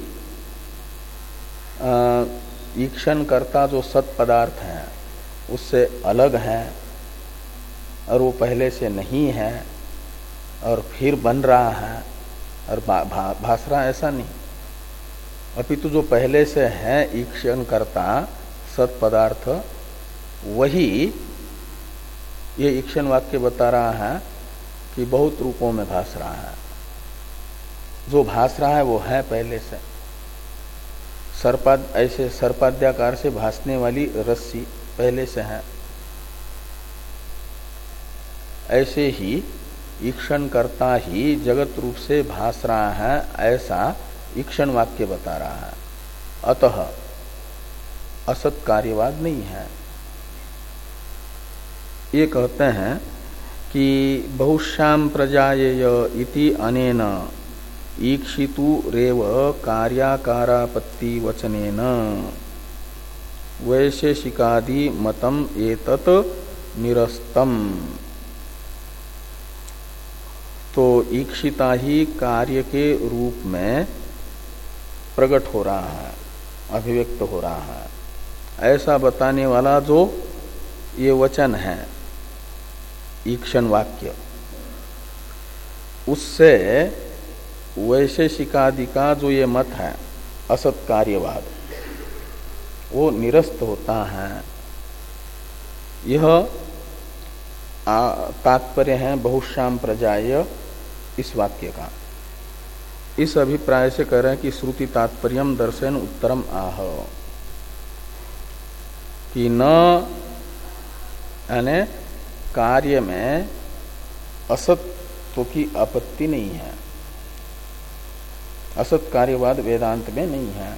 ईक्षण करता जो सत पदार्थ है उससे अलग है, और वो पहले से नहीं है और फिर बन रहा है और भा, भा, भास रहा, ऐसा नहीं। अपितु जो पहले से है ईक्षण करता सत पदार्थ, वही ये ईक्षण वाक्य बता रहा है कि बहुत रूपों में भास रहा है, जो भास रहा है वो है पहले से। सर्पाद ऐसे सर्पाद्याकार से भासने वाली रस्सी पहले से है। ऐसे ही ईक्षण करता ही जगत रूप से भास रहा है, ऐसा ईक्षण वाक्य बता रहा है। अतः असत कार्यवाद नहीं है। ये कहते हैं कि बहुश्याम प्रजायेय इति अनेन ईक्षितु रेव कार्याकारापत्ति वचनेन वैशेषिकादि मतम एतत् निरस्तम। तो ईक्षिता ही कार्य के रूप में प्रकट हो रहा है, अभिव्यक्त हो रहा है, ऐसा बताने वाला जो ये वचन है ईक्षण वाक्य, उससे वैशेषिकादि का जो ये मत है असत कार्यवाद, वो निरस्त होता है। यह तात्पर्य है बहुश्याम प्रजाय इस वाक्य का। इस अभिप्राय से कह रहे हैं कि श्रुति तात्पर्यम दर्शन उत्तरम आह, कि न यानी कार्य में असत्व की आपत्ति नहीं है, असत कार्यवाद वेदांत में नहीं है।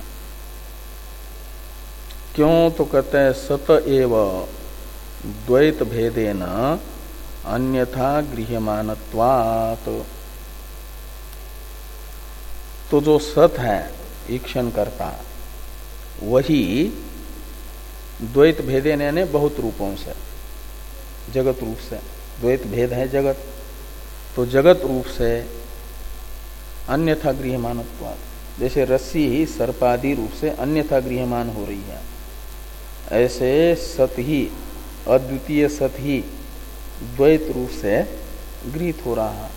क्यों? तो कहते हैं सत एव द्वैत भेदेन अन्यथा गृह्यमानत्वात्। तो जो सत है ईक्षण करता, वही द्वैत भेदेन यानी बहुत रूपों से, जगत रूप से, द्वैत भेद है जगत, तो जगत रूप से अन्यथा गृह्यमानत्वात्। जैसे रस्सी ही सर्पादि रूप से अन्यथा गृह्यमान हो रही है, ऐसे सत ही, अद्वितीय सत ही द्वैत रूप से गृहीत हो रहा है।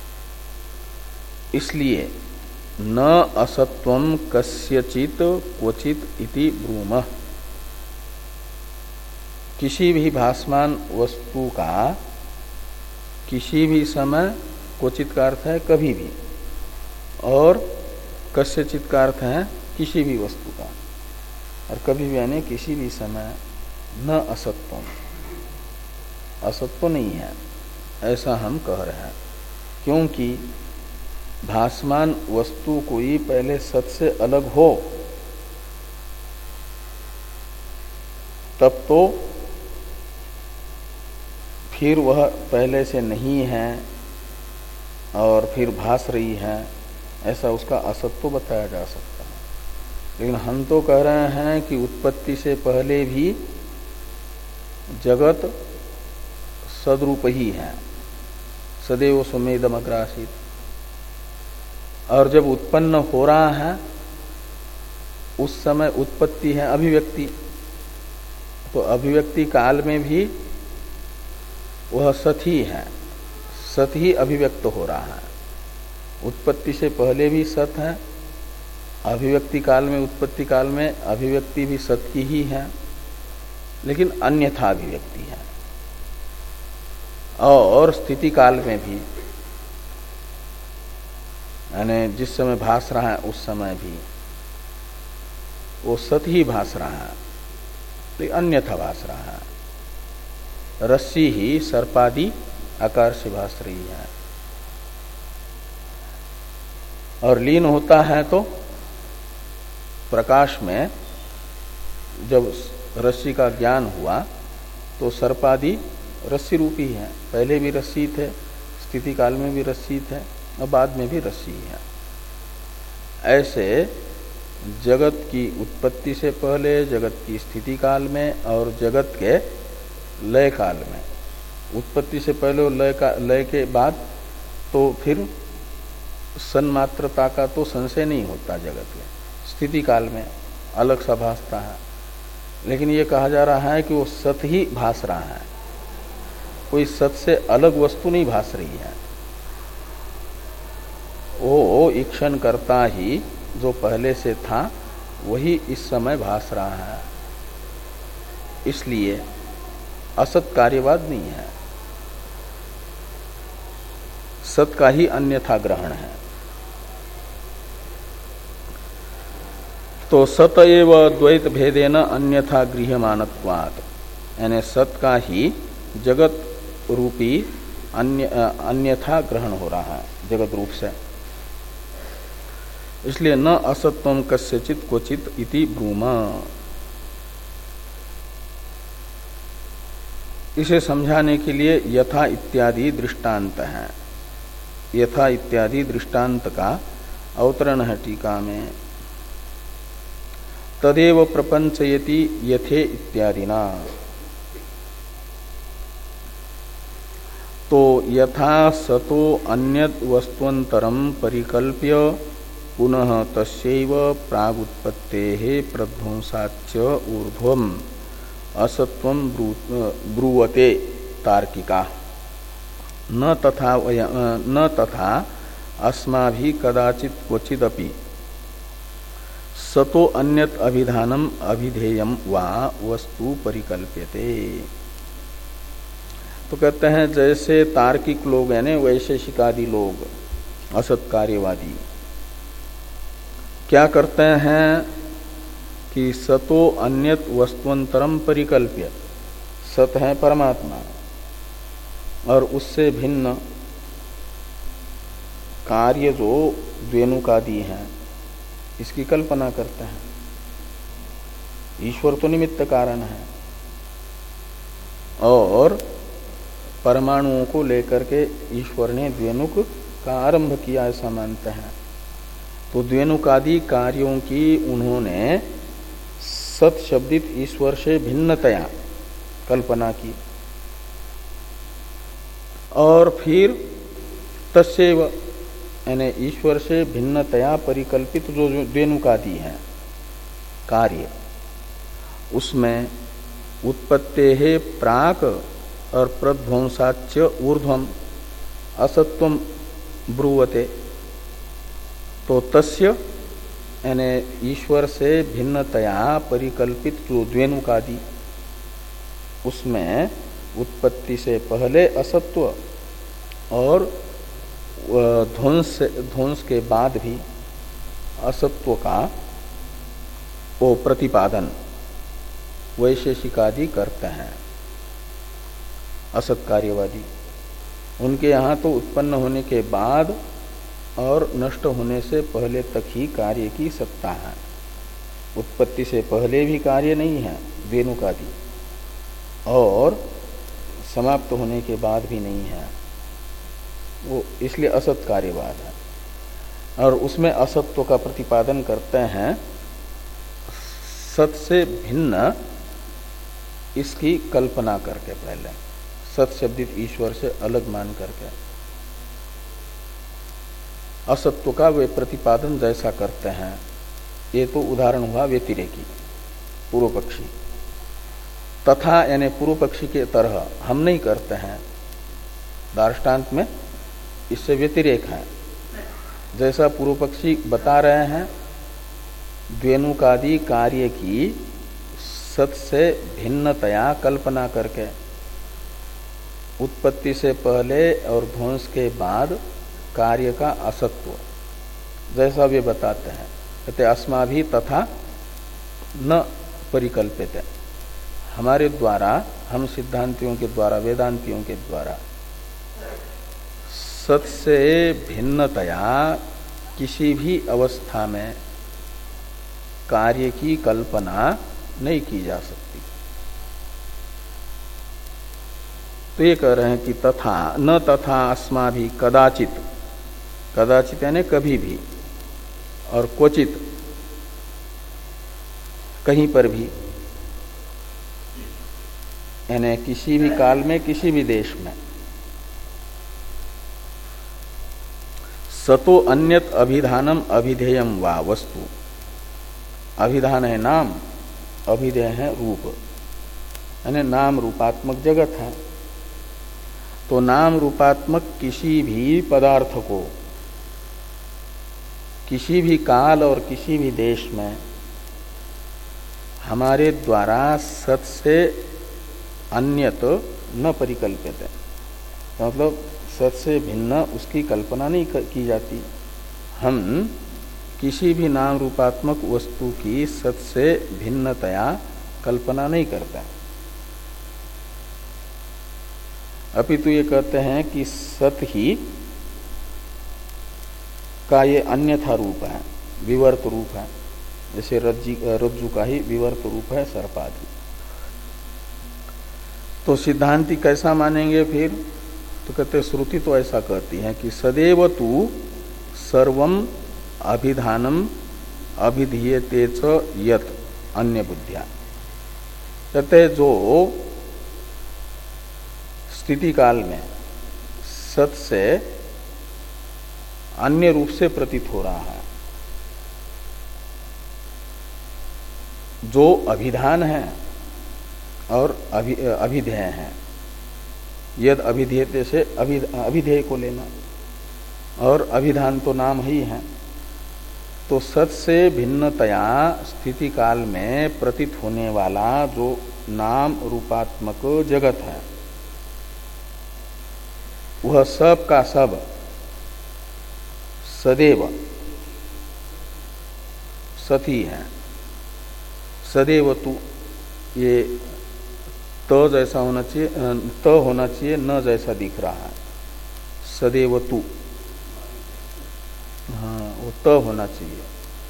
इसलिए न असत्वम कस्यचित क्वचित इति ब्रूमः। किसी भी भासमान वस्तु का किसी भी समय, क्वचित का अर्थ है कभी भी, और कस्यचित का अर्थ है किसी भी वस्तु का, और कभी भी यानी किसी भी समय न असत्वम, असत्व नहीं है, ऐसा हम कह रहे हैं। क्योंकि भासमान वस्तु कोई पहले सत से अलग हो तब तो फिर वह पहले से नहीं है और फिर भास रही है, ऐसा उसका असत्व बताया जा सकता है। लेकिन हम तो कह रहे हैं कि उत्पत्ति से पहले भी जगत सदरूप ही है, सदैव सुमेदम अग्रासित, और जब उत्पन्न हो रहा है उस समय उत्पत्ति है अभिव्यक्ति, तो अभिव्यक्ति काल में भी वह सत ही है, सत ही अभिव्यक्त हो रहा है। उत्पत्ति से पहले भी सत है, अभिव्यक्ति काल में, उत्पत्ति काल में अभिव्यक्ति भी सत की ही है, लेकिन अन्यथा अभिव्यक्ति है। और स्थिति काल में भी, यानी जिस समय भास रहा है उस समय भी वो सत ही भास रहा है, लेकिन अन्यथा भास रहा है। रस्सी ही सर्पादि आकार से भास रही है, और लीन होता है तो प्रकाश में, जब रस्सी का ज्ञान हुआ तो सर्पादि रस्सी रूपी है, पहले भी रस्सी थे, स्थिति काल में भी रस्सी थे, और बाद में भी रस्सी है। ऐसे जगत की उत्पत्ति से पहले, जगत की स्थिति काल में और जगत के लय काल में, उत्पत्ति से पहले और लय का लय के बाद, तो फिर सन्मात्रता का तो संशय नहीं होता जगत में, स्थिति काल में अलग सा भासता है। लेकिन ये कहा जा रहा है कि वो सत ही भास रहा है, कोई सत से अलग वस्तु नहीं भास रही है। वो ईक्षण करता ही जो पहले से था वही इस समय भास रहा है, इसलिए असत कार्यवाद नहीं है, सत का ही अन्यथा ग्रहण है। तो सत एव द्वैत भेदेन अन्यथा गृह्यमानत्वात्, यानी सत का ही जगत रूपी अन्य अन्यथा ग्रहण हो रहा है जगत रूप से। इसलिए न असत्वम कस्यचित क्वचित इति ब्रूम। इसे समझाने के लिए यथा इत्यादि दृष्टांत है। यथा इत्यादि दृष्टांत का अवतरण है टीका में। तदेव प्रपंचयति यथे इत्यादिना। तो यथा सतो अन्यत् वस्तुअंतरम परिकल्प्य पुनः तस्यैव प्रागुत्पत्तेः प्रध्वंसाच्च ऊर्ध्वम् असत्वं ब्रूवते तार्किका। न तथा न तथा अस्माभि कदाचित क्वचिदपि सतो अन्यत अभिधानम अभिधेयम वा वस्तु परिकल्प्यते। तो कहते हैं जैसे तार्किक लोग यानी वैशेषिकादि लोग असत कार्यवादी क्या करते हैं कि सतो अन्यत वस्तुअंतरम परिकल्प्य, सत है परमात्मा और उससे भिन्न कार्य जो द्वेनुकादि हैं इसकी कल्पना करते हैं। ईश्वर तो निमित्त कारण है और परमाणुओं को लेकर के ईश्वर ने द्वेनुक का आरंभ किया ऐसा मानते हैं। तो द्वेनुकादि कार्यों की उन्होंने सत शब्दित ईश्वर से भिन्नतया कल्पना की और फिर तस्यैव यानी ईश्वर से भिन्नतया परिकल्पित जो द्वेनुकादि हैं कार्य, उसमें उत्पत्तेः प्राक और प्रध्वंसाच्च ऊर्ध्वम असत्वम ब्रूवते। तो तस्य यानी ईश्वर से भिन्नतया परिकल्पित जो द्वेनुकादि, उसमें उत्पत्ति से पहले असत्व और ध्वंस ध्वंस के बाद भी असत्व का वो प्रतिपादन वैशेषिकादि करते हैं। असत कार्यवादी उनके यहाँ तो उत्पन्न होने के बाद और नष्ट होने से पहले तक ही कार्य की सत्ता है। उत्पत्ति से पहले भी कार्य नहीं है द्वेनुकादि और समाप्त होने के बाद भी नहीं है वो, इसलिए असत कार्यवाद है। और उसमें असत्व का प्रतिपादन करते हैं सत से भिन्न इसकी कल्पना करके, पहले सत शब्दित ईश्वर से अलग मान करके असत्व का वे प्रतिपादन जैसा करते हैं। ये तो उदाहरण हुआ व्यतिरेकी पूर्व पक्षी। तथा यानी पूर्व पक्षी के तरह हम नहीं करते हैं, दार्ष्टान्त में इससे व्यतिरेक है। जैसा पूर्व पक्षी बता रहे हैं द्वेनुकादि कार्य की सत से भिन्नतया कल्पना करके उत्पत्ति से पहले और ध्वंस के बाद कार्य का असत्व जैसा वे बताते हैं, कहते अस्माभि तथा न परिकल्पित, हमारे द्वारा, हम सिद्धांतियों के द्वारा, वेदांतियों के द्वारा सत से भिन्नतया किसी भी अवस्था में कार्य की कल्पना नहीं की जा सकती। तो ये कह रहे हैं कि तथा न तथा अस्माभि कदाचित, कदाचित यानी कभी भी, और क्वचित कहीं पर भी, यानी किसी भी काल में किसी भी देश में सतो अन्यत अभिधानम अभिधेयम वा वस्तु, अभिधान है नाम, अभिधेय है रूप, यानी नाम रूपात्मक जगत है। तो नाम रूपात्मक किसी भी पदार्थ को किसी भी काल और किसी भी देश में हमारे द्वारा सत से अन्यत न परिकल्पित है, मतलब सत से भिन्न उसकी कल्पना नहीं की जाती। हम किसी भी नाम रूपात्मक वस्तु की सत से भिन्नतया कल्पना नहीं करता। अपितु ये कहते हैं कि सत ही का ये अन्यथा रूप है, विवर्त रूप है। जैसे रज्जु रज्जु का ही विवर्त रूप है सर्पादि। तो सिद्धांति कैसा मानेंगे फिर? तो कहते श्रुति तो ऐसा कहती है कि सदैव तु सर्वम अभिधानम अभिधीयते च यत अन्य बुद्धिया। कहते जो स्थिति काल में सत से अन्य रूप से प्रतीत हो रहा है, जो अभिधान है और अभि, अभिधेय है। यद अभिधेयते से अभि, अभिधेय को लेना, और अभिधान तो नाम ही है। तो सत से भिन्नतया स्थिति काल में प्रतीत होने वाला जो नाम रूपात्मक जगत है, वह सब का सब सदैव सती है। सदैव तु ये त जैसा होना चाहिए, त होना चाहिए, न जैसा दिख रहा है। सदैव तु, हाँ वो त होना चाहिए।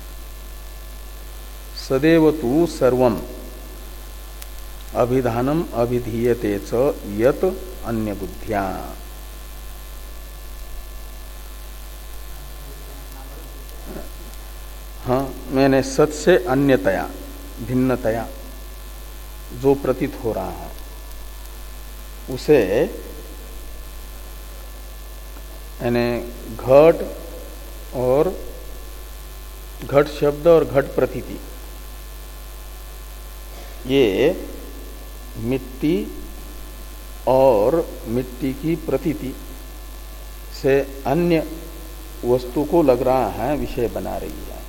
सदैव तु सर्वम अभिधानम अभिधीयते च यत अन्य बुद्धिया। हाँ, मैंने सत से अन्यतया भिन्नतया जो प्रतीत हो रहा है उसे, यानी घट और घट शब्द और घट प्रतीति, ये मिट्टी और मिट्टी की प्रतीति से अन्य वस्तु को लग रहा है विषय बना रही है,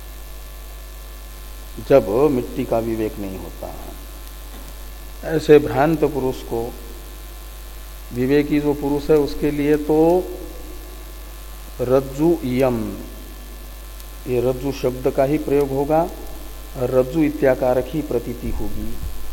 जब मिट्टी का विवेक नहीं होता है। ऐसे भ्रांत पुरुष को, विवेकी जो पुरुष है उसके लिए तो रज्जु यम, ये रज्जु शब्द का ही प्रयोग होगा और रज्जु इत्याकारक ही प्रतीति होगी।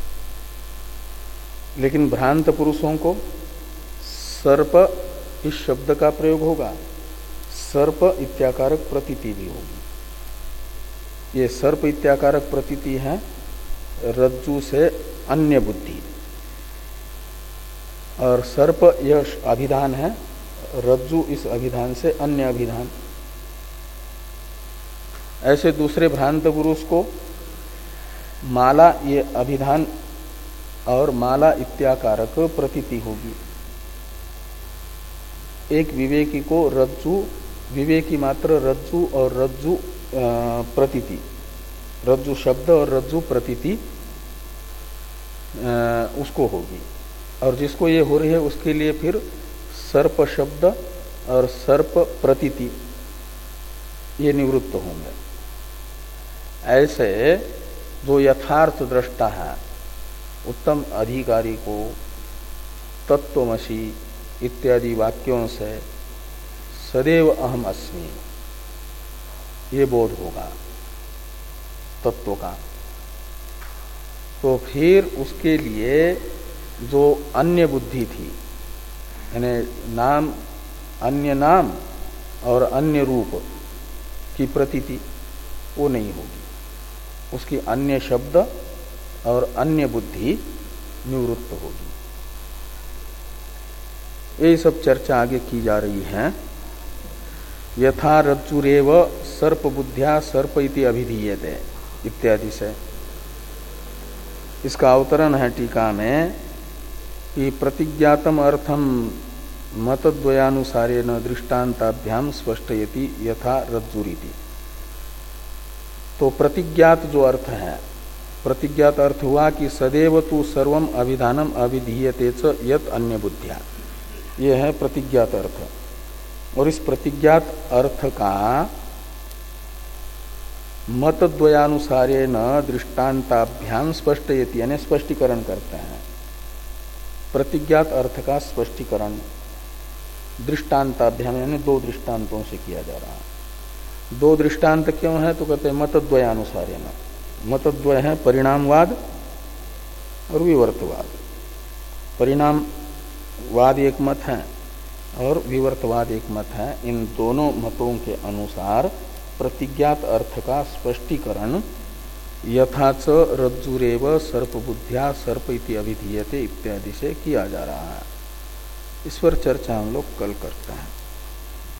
लेकिन भ्रांत पुरुषों को सर्प इस शब्द का प्रयोग होगा, सर्प इत्याकारक प्रतीति भी होगी। ये सर्प इत्याकारक प्रतीति है रज्जु से अन्य बुद्धि, और सर्प यह अभिधान है, रज्जु इस अभिधान से अन्य अभिधान। ऐसे दूसरे भ्रांत पुरुष को माला ये अभिधान और माला इत्याकारक प्रतीति होगी। एक विवेकी को रज्जु, विवेकी मात्र रज्जु और रज्जु प्रतीति, रज्जु शब्द और रज्जु प्रतीति उसको होगी, और जिसको ये हो रही है उसके लिए फिर सर्प शब्द और सर्प प्रतीति ये निवृत्त होंगे। ऐसे जो यथार्थ दृष्टा है, उत्तम अधिकारी को तत्वमसि इत्यादि वाक्यों से सदैव अहम अस्मि ये बोध होगा तत्व का, तो फिर उसके लिए जो अन्य बुद्धि थी, यानी नाम, अन्य नाम और अन्य रूप की प्रतीति, वो नहीं होगी। उसकी अन्य शब्द और अन्य बुद्धि निवृत्त होगी। ये सब चर्चा आगे की जा रही है। यथा रज्जुरेव सर्प बुद्धिया सर्प इति अभिधीयते इत्यादि से। इसका अवतरण है टीका में कि प्रतिज्ञातम अर्थम मतद्वयानुसारेण दृष्टान्ताभ्याम स्पष्टयति यथा रज्जुरिति। तो प्रतिज्ञात जो अर्थ है, प्रतिज्ञात अर्थ हुआ कि सदैव तु सर्वम अभिधानम अभिधीयते च यत अन्य बुद्धिया, ये है प्रतिज्ञात अर्थ। और इस प्रतिज्ञात अर्थ का मतद्वयानुसारेण दृष्टान्ताभ्याम स्पष्टयति, यानी स्पष्टीकरण करते हैं। प्रतिज्ञात अर्थ का स्पष्टीकरण दृष्टान्ताभ्याम यानी दो दृष्टांतों से किया जा रहा है। दो दृष्टांत क्यों है? तो कहते हैं मतद्वयानुसारेण। मतद्वय है परिणामवाद और विवर्तवाद। परिणामवाद एक मत है और विवर्तवाद एक मत है। इन दोनों मतों के अनुसार प्रतिज्ञात अर्थ का स्पष्टीकरण यथाच रज्जुरेव सर्पबुद्ध्या सर्प इति अभिधीयते इत्यादि से किया जा रहा है। इस पर चर्चा हम लोग कल करते हैं।